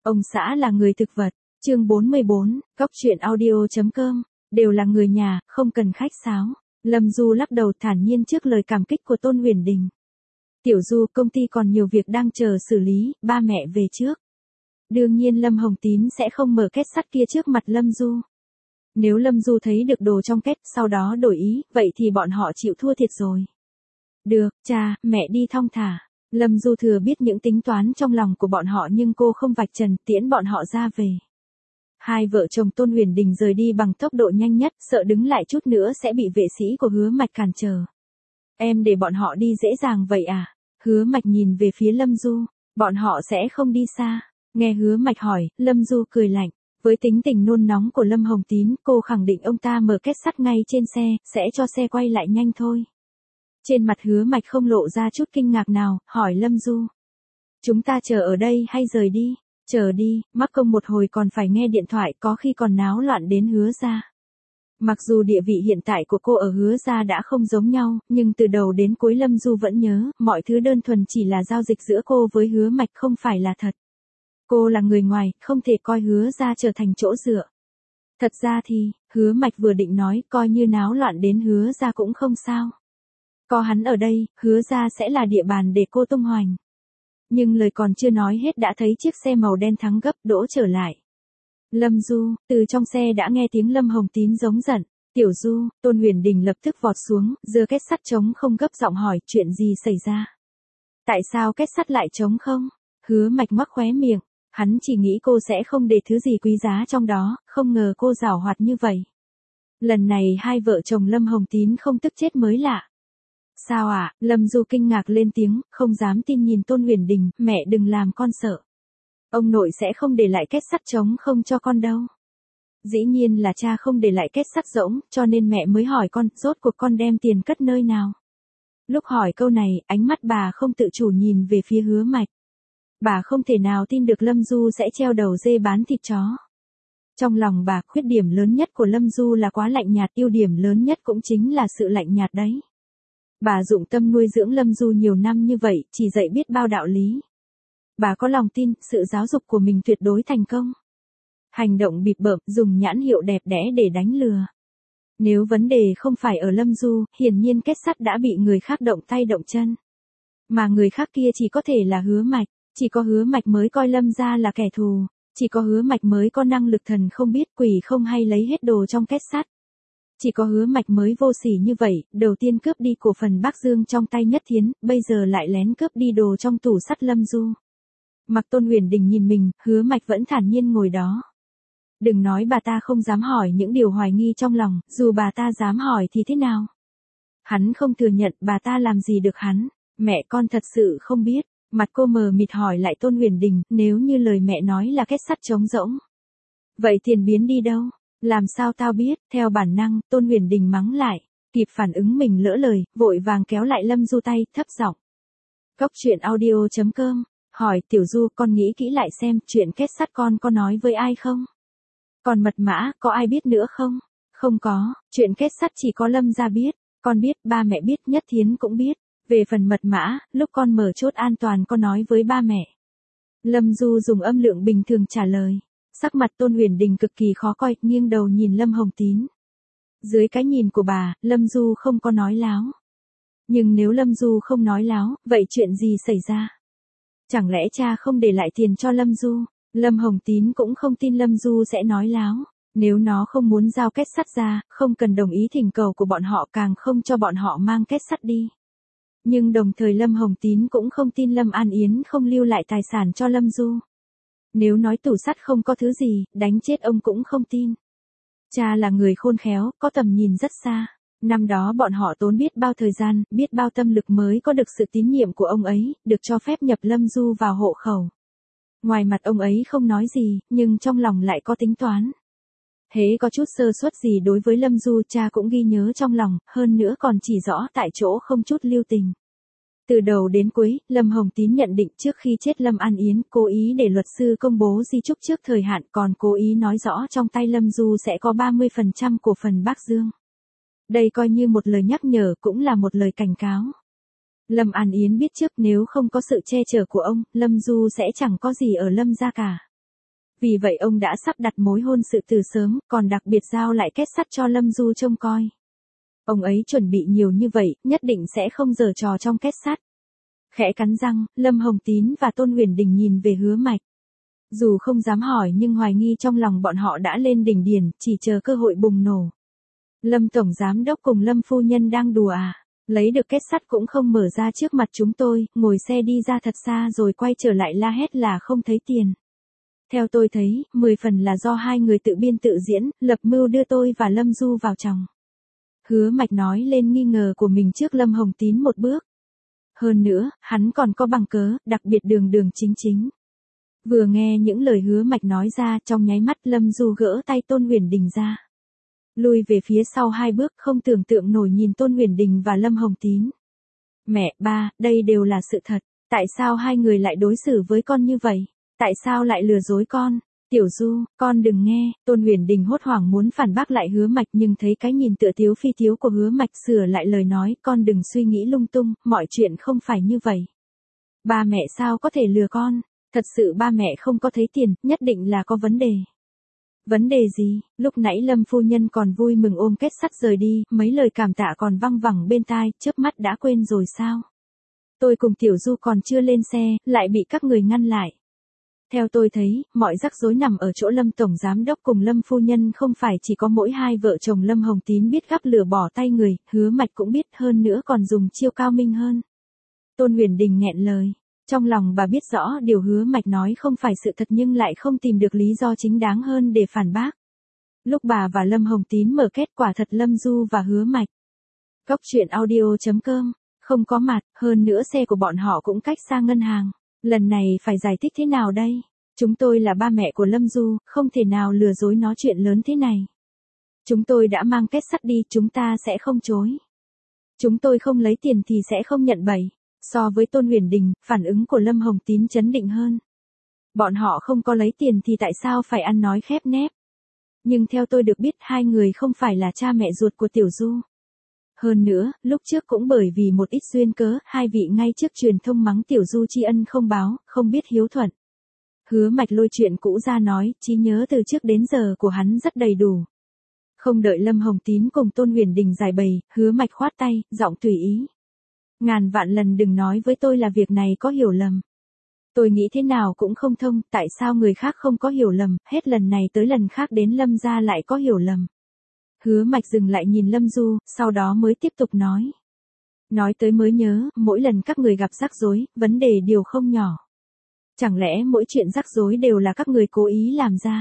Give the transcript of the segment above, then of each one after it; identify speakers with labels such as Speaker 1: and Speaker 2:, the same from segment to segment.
Speaker 1: Ông xã là người thực vật. Chương 44, Góc truyện audio.com, đều là người nhà, không cần khách sáo. Lâm Du lắc đầu thản nhiên trước lời cảm kích của Tôn Huyền Đình. Tiểu Du, công ty còn nhiều việc đang chờ xử lý, ba mẹ về trước. Đương nhiên Lâm Hồng Tín sẽ không mở két sắt kia trước mặt Lâm Du. Nếu Lâm Du thấy được đồ trong két sau đó đổi ý, vậy thì bọn họ chịu thua thiệt rồi. Được, cha, mẹ đi thong thả. Lâm Du thừa biết những tính toán trong lòng của bọn họ nhưng cô không vạch trần, tiễn bọn họ ra về. Hai vợ chồng Tôn Huyền Đình rời đi bằng tốc độ nhanh nhất, sợ đứng lại chút nữa sẽ bị vệ sĩ của Hứa Mạch cản trở. Em để bọn họ đi dễ dàng vậy à? Hứa Mạch nhìn về phía Lâm Du, bọn họ sẽ không đi xa. Nghe Hứa Mạch hỏi, Lâm Du cười lạnh. Với tính tình nôn nóng của Lâm Hồng Tín, cô khẳng định ông ta mở két sắt ngay trên xe, sẽ cho xe quay lại nhanh thôi. Trên mặt Hứa Mạch không lộ ra chút kinh ngạc nào, hỏi Lâm Du. Chúng ta chờ ở đây hay rời đi? Chờ đi, mắc công một hồi còn phải nghe điện thoại, có khi còn náo loạn đến Hứa gia. Mặc dù địa vị hiện tại của cô ở Hứa gia đã không giống nhau, nhưng từ đầu đến cuối Lâm Du vẫn nhớ, mọi thứ đơn thuần chỉ là giao dịch giữa cô với Hứa Mạch không phải là thật. Cô là người ngoài, không thể coi Hứa gia trở thành chỗ dựa. Thật ra thì, Hứa Mạch vừa định nói, coi như náo loạn đến Hứa gia cũng không sao. Có hắn ở đây, Hứa gia sẽ là địa bàn để cô tung hoành. Nhưng lời còn chưa nói hết đã thấy chiếc xe màu đen thắng gấp đỗ trở lại. Lâm Du, từ trong xe đã nghe tiếng Lâm Hồng Tín giống giận. Tiểu Du, Tôn Huyền Đình lập tức vọt xuống, giơ két sắt trống không gấp giọng hỏi chuyện gì xảy ra. Tại sao két sắt lại trống không? Hứa Mạch ngoắc khóe miệng, hắn chỉ nghĩ cô sẽ không để thứ gì quý giá trong đó, không ngờ cô giảo hoạt như vậy. Lần này hai vợ chồng Lâm Hồng Tín không tức chết mới lạ. Sao ạ? Lâm Du kinh ngạc lên tiếng, không dám tin nhìn Tôn Huyền Đình, mẹ đừng làm con sợ. Ông nội sẽ không để lại két sắt trống không cho con đâu. Dĩ nhiên là cha không để lại két sắt rỗng, cho nên mẹ mới hỏi con, rốt cuộc con đem tiền cất nơi nào. Lúc hỏi câu này, ánh mắt bà không tự chủ nhìn về phía Hứa Mạch. Bà không thể nào tin được Lâm Du sẽ treo đầu dê bán thịt chó. Trong lòng bà, khuyết điểm lớn nhất của Lâm Du là quá lạnh nhạt, ưu điểm lớn nhất cũng chính là sự lạnh nhạt đấy. Bà dụng tâm nuôi dưỡng Lâm Du nhiều năm như vậy, chỉ dạy biết bao đạo lý. Bà có lòng tin, sự giáo dục của mình tuyệt đối thành công. Hành động bịp bợm, dùng nhãn hiệu đẹp đẽ để đánh lừa. Nếu vấn đề không phải ở Lâm Du, hiển nhiên két sắt đã bị người khác động tay động chân. Mà người khác kia chỉ có thể là Hứa Mạch, chỉ có Hứa Mạch mới coi Lâm gia là kẻ thù, chỉ có Hứa Mạch mới có năng lực thần không biết quỷ không hay lấy hết đồ trong két sắt. Chỉ có Hứa Mạch mới vô sỉ như vậy, đầu tiên cướp đi cổ phần Bắc Dương trong tay Nhất Thiến, bây giờ lại lén cướp đi đồ trong tủ sắt Lâm Du. Mặc Tôn Huyền Đình nhìn mình, Hứa Mạch vẫn thản nhiên ngồi đó. Đừng nói bà ta không dám hỏi những điều hoài nghi trong lòng, dù bà ta dám hỏi thì thế nào? Hắn không thừa nhận, bà ta làm gì được hắn, mẹ con thật sự không biết. Mặt cô mờ mịt hỏi lại Tôn Huyền Đình, nếu như lời mẹ nói là két sắt trống rỗng. Vậy tiền biến đi đâu? Làm sao tao biết? Theo bản năng, Tôn Huyền Đình mắng lại. Kịp phản ứng mình lỡ lời, vội vàng kéo lại Lâm Du tay, thấp giọng. Góc truyện audio.com, hỏi Tiểu Du, con nghĩ kỹ lại xem, chuyện két sắt con có nói với ai không? Còn mật mã, có ai biết nữa không? Không có, chuyện két sắt chỉ có Lâm gia biết, con biết, ba mẹ biết, Nhất Thiến cũng biết. Về phần mật mã, lúc con mở chốt an toàn con nói với ba mẹ. Lâm Du dùng âm lượng bình thường trả lời. Sắc mặt Tôn Huyền Đình cực kỳ khó coi, nghiêng đầu nhìn Lâm Hồng Tín. Dưới cái nhìn của bà, Lâm Du không có nói láo. Nhưng nếu Lâm Du không nói láo, vậy chuyện gì xảy ra? Chẳng lẽ cha không để lại tiền cho Lâm Du? Lâm Hồng Tín cũng không tin Lâm Du sẽ nói láo. Nếu nó không muốn giao két sắt ra, không cần đồng ý thỉnh cầu của bọn họ, càng không cho bọn họ mang két sắt đi. Nhưng đồng thời Lâm Hồng Tín cũng không tin Lâm An Yến không lưu lại tài sản cho Lâm Du. Nếu nói tủ sắt không có thứ gì, đánh chết ông cũng không tin. Cha là người khôn khéo, có tầm nhìn rất xa. Năm đó bọn họ tốn biết bao thời gian, biết bao tâm lực mới có được sự tín nhiệm của ông ấy, được cho phép nhập Lâm Du vào hộ khẩu. Ngoài mặt ông ấy không nói gì, nhưng trong lòng lại có tính toán. Thế có chút sơ suất gì đối với Lâm Du, cha cũng ghi nhớ trong lòng, hơn nữa còn chỉ rõ tại chỗ không chút lưu tình. Từ đầu đến cuối, Lâm Hồng Tín nhận định trước khi chết Lâm An Yến, cố ý để luật sư công bố di chúc trước thời hạn, còn cố ý nói rõ trong tay Lâm Du sẽ có 30% cổ phần Bắc Dương. Đây coi như một lời nhắc nhở, cũng là một lời cảnh cáo. Lâm An Yến biết trước nếu không có sự che chở của ông, Lâm Du sẽ chẳng có gì ở Lâm gia cả. Vì vậy ông đã sắp đặt mối hôn sự từ sớm, còn đặc biệt giao lại kết sắt cho Lâm Du trông coi. Ông ấy chuẩn bị nhiều như vậy, nhất định sẽ không giở trò trong kết sắt. Khẽ cắn răng, Lâm Hồng Tín và Tôn Huyền Đình nhìn về Hứa Mạch. Dù không dám hỏi nhưng hoài nghi trong lòng bọn họ đã lên đỉnh điền, chỉ chờ cơ hội bùng nổ. Lâm Tổng Giám Đốc cùng Lâm Phu Nhân đang đùa à? Lấy được kết sắt cũng không mở ra trước mặt chúng tôi, ngồi xe đi ra thật xa rồi quay trở lại la hét là không thấy tiền. Theo tôi thấy, 10 phần là do hai người tự biên tự diễn, lập mưu đưa tôi và Lâm Du vào chồng. Hứa Mạch nói lên nghi ngờ của mình trước Lâm Hồng Tín một bước. Hơn nữa, hắn còn có bằng cớ, đặc biệt đường đường chính chính. Vừa nghe những lời Hứa Mạch nói ra, trong nháy mắt Lâm Du gỡ tay Tôn Huyền Đình ra. Lùi về phía sau 2 bước, không tưởng tượng nổi nhìn Tôn Huyền Đình và Lâm Hồng Tín. Mẹ, ba, đây đều là sự thật, tại sao hai người lại đối xử với con như vậy? Tại sao lại lừa dối con? Tiểu Du, con đừng nghe. Tôn Huyền Đình hốt hoảng muốn phản bác lại Hứa Mạch nhưng thấy cái nhìn tựa tiếu phi tiếu của Hứa Mạch sửa lại lời nói, con đừng suy nghĩ lung tung, mọi chuyện không phải như vậy. Ba mẹ sao có thể lừa con? Thật sự ba mẹ không có thấy tiền, nhất định là có vấn đề. Vấn đề gì? Lúc nãy Lâm Phu Nhân còn vui mừng ôm kết sắt rời đi, mấy lời cảm tạ còn văng vẳng bên tai, chớp mắt đã quên rồi sao? Tôi cùng Tiểu Du còn chưa lên xe, lại bị các người ngăn lại. Theo tôi thấy, mọi rắc rối nằm ở chỗ Lâm Tổng Giám Đốc cùng Lâm Phu Nhân, không phải chỉ có mỗi hai vợ chồng Lâm Hồng Tín biết gắp lửa bỏ tay người, Hứa Mạch cũng biết, hơn nữa còn dùng chiêu cao minh hơn. Tôn Huyền Đình nghẹn lời. Trong lòng bà biết rõ điều Hứa Mạch nói không phải sự thật nhưng lại không tìm được lý do chính đáng hơn để phản bác. Lúc bà và Lâm Hồng Tín mở kết, quả thật Lâm Du và Hứa Mạch. Góc truyện audio.com, không có mặt, hơn nữa xe của bọn họ cũng cách xa ngân hàng. Lần này phải giải thích thế nào đây? Chúng tôi là ba mẹ của Lâm Du, không thể nào lừa dối nó chuyện lớn thế này. Chúng tôi đã mang kết sắt đi, chúng ta sẽ không chối. Chúng tôi không lấy tiền thì sẽ không nhận bẫy. So với Tôn Huyền Đình, phản ứng của Lâm Hồng Tín chấn định hơn. Bọn họ không có lấy tiền thì tại sao phải ăn nói khép nép? Nhưng theo tôi được biết hai người không phải là cha mẹ ruột của Tiểu Du. Hơn nữa, lúc trước cũng bởi vì một ít duyên cớ, hai vị ngay trước truyền thông mắng Tiểu Du tri ân không báo, không biết hiếu thuận. Hứa Mạch lôi chuyện cũ ra nói, trí nhớ từ trước đến giờ của hắn rất đầy đủ. Không đợi Lâm Hồng Tín cùng Tôn Huyền Đình giải bày, Hứa Mạch khoát tay, giọng tùy ý. Ngàn vạn lần đừng nói với tôi là việc này có hiểu lầm. Tôi nghĩ thế nào cũng không thông, tại sao người khác không có hiểu lầm, hết lần này tới lần khác đến Lâm gia lại có hiểu lầm. Hứa Mạch dừng lại nhìn Lâm Du, sau đó mới tiếp tục nói. Nói tới mới nhớ, mỗi lần các người gặp rắc rối, vấn đề điều không nhỏ. Chẳng lẽ mỗi chuyện rắc rối đều là các người cố ý làm ra?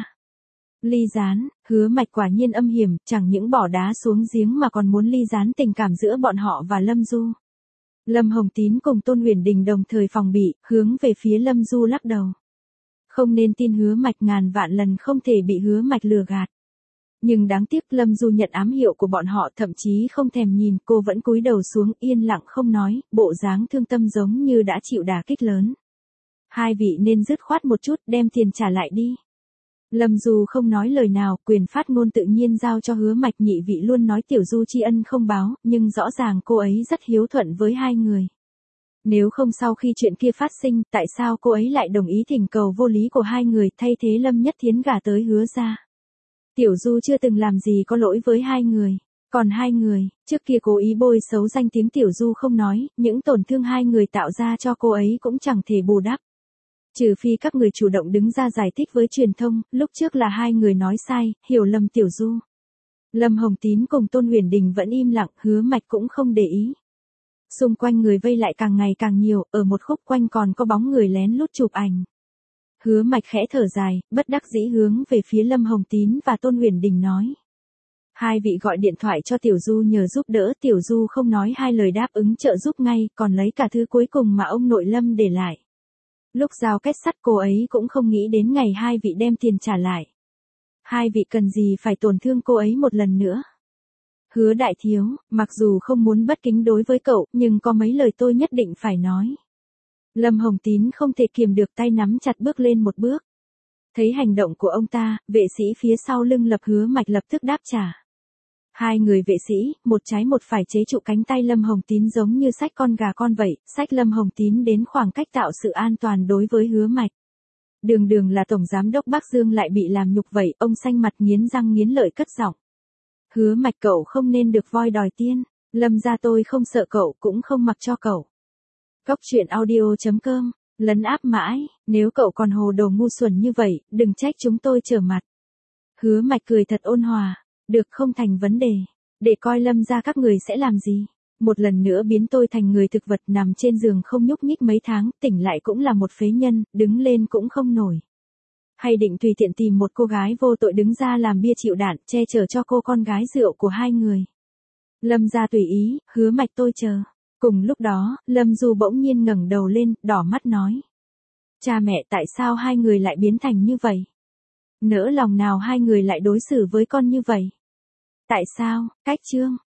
Speaker 1: Ly gián, Hứa Mạch quả nhiên âm hiểm, chẳng những bỏ đá xuống giếng mà còn muốn ly gián tình cảm giữa bọn họ và Lâm Du. Lâm Hồng Tín cùng Tôn Huyền Đình đồng thời phòng bị, hướng về phía Lâm Du lắc đầu. Không nên tin Hứa Mạch, ngàn vạn lần không thể bị Hứa Mạch lừa gạt. Nhưng đáng tiếc Lâm Du nhận ám hiệu của bọn họ, thậm chí không thèm nhìn, cô vẫn cúi đầu xuống yên lặng không nói, bộ dáng thương tâm giống như đã chịu đả kích lớn. Hai vị nên dứt khoát một chút, đem tiền trả lại đi. Lâm Du không nói lời nào, quyền phát ngôn tự nhiên giao cho Hứa Mạch. Nhị vị luôn nói Tiểu Du tri ân không báo, nhưng rõ ràng cô ấy rất hiếu thuận với hai người. Nếu không sau khi chuyện kia phát sinh, tại sao cô ấy lại đồng ý thỉnh cầu vô lý của hai người, thay thế Lâm Nhất Thiến gả tới Hứa gia? Tiểu Du chưa từng làm gì có lỗi với hai người. Còn hai người, trước kia cố ý bôi xấu danh tiếng Tiểu Du không nói, những tổn thương hai người tạo ra cho cô ấy cũng chẳng thể bù đắp. Trừ phi các người chủ động đứng ra giải thích với truyền thông, lúc trước là hai người nói sai, hiểu lầm Tiểu Du. Lâm Hồng Tín cùng Tôn Huyền Đình vẫn im lặng, Hứa Mạch cũng không để ý. Xung quanh người vây lại càng ngày càng nhiều, ở một khúc quanh còn có bóng người lén lút chụp ảnh. Hứa Mạch khẽ thở dài, bất đắc dĩ hướng về phía Lâm Hồng Tín và Tôn Huyền Đình nói. Hai vị gọi điện thoại cho Tiểu Du nhờ giúp đỡ, Tiểu Du không nói hai lời đáp ứng trợ giúp ngay, còn lấy cả thứ cuối cùng mà ông nội Lâm để lại. Lúc giao kết sắt cô ấy cũng không nghĩ đến ngày hai vị đem tiền trả lại. Hai vị cần gì phải tổn thương cô ấy một lần nữa. Hứa đại thiếu, mặc dù không muốn bất kính đối với cậu, nhưng có mấy lời tôi nhất định phải nói. Lâm Hồng Tín không thể kiềm được, tay nắm chặt bước lên một bước. Thấy hành động của ông ta, vệ sĩ phía sau lưng lập Hứa Mạch lập tức đáp trả. Hai người vệ sĩ, một trái một phải chế trụ cánh tay Lâm Hồng Tín giống như xách con gà con vậy, xách Lâm Hồng Tín đến khoảng cách tạo sự an toàn đối với Hứa Mạch. Đường đường là tổng giám đốc Bắc Dương lại bị làm nhục vậy, ông xanh mặt nghiến răng nghiến lợi cất giọng. Hứa Mạch cậu không nên được voi đòi tiên, Lâm gia tôi không sợ cậu cũng không mặc cho cậu. Góc truyện audio.com, lấn áp mãi, nếu cậu còn hồ đồ ngu xuẩn như vậy, đừng trách chúng tôi trở mặt. Hứa Mạch cười thật ôn hòa, được không thành vấn đề, để coi Lâm gia các người sẽ làm gì. Một lần nữa biến tôi thành người thực vật nằm trên giường không nhúc nhích mấy tháng, tỉnh lại cũng là một phế nhân, đứng lên cũng không nổi. Hay định tùy tiện tìm một cô gái vô tội đứng ra làm bia chịu đạn, che chở cho cô con gái rượu của hai người. Lâm gia tùy ý, Hứa Mạch tôi chờ. Cùng lúc đó, Lâm Du bỗng nhiên ngẩng đầu lên, đỏ mắt nói. Cha mẹ tại sao hai người lại biến thành như vậy? Nỡ lòng nào hai người lại đối xử với con như vậy? Tại sao? Cách chương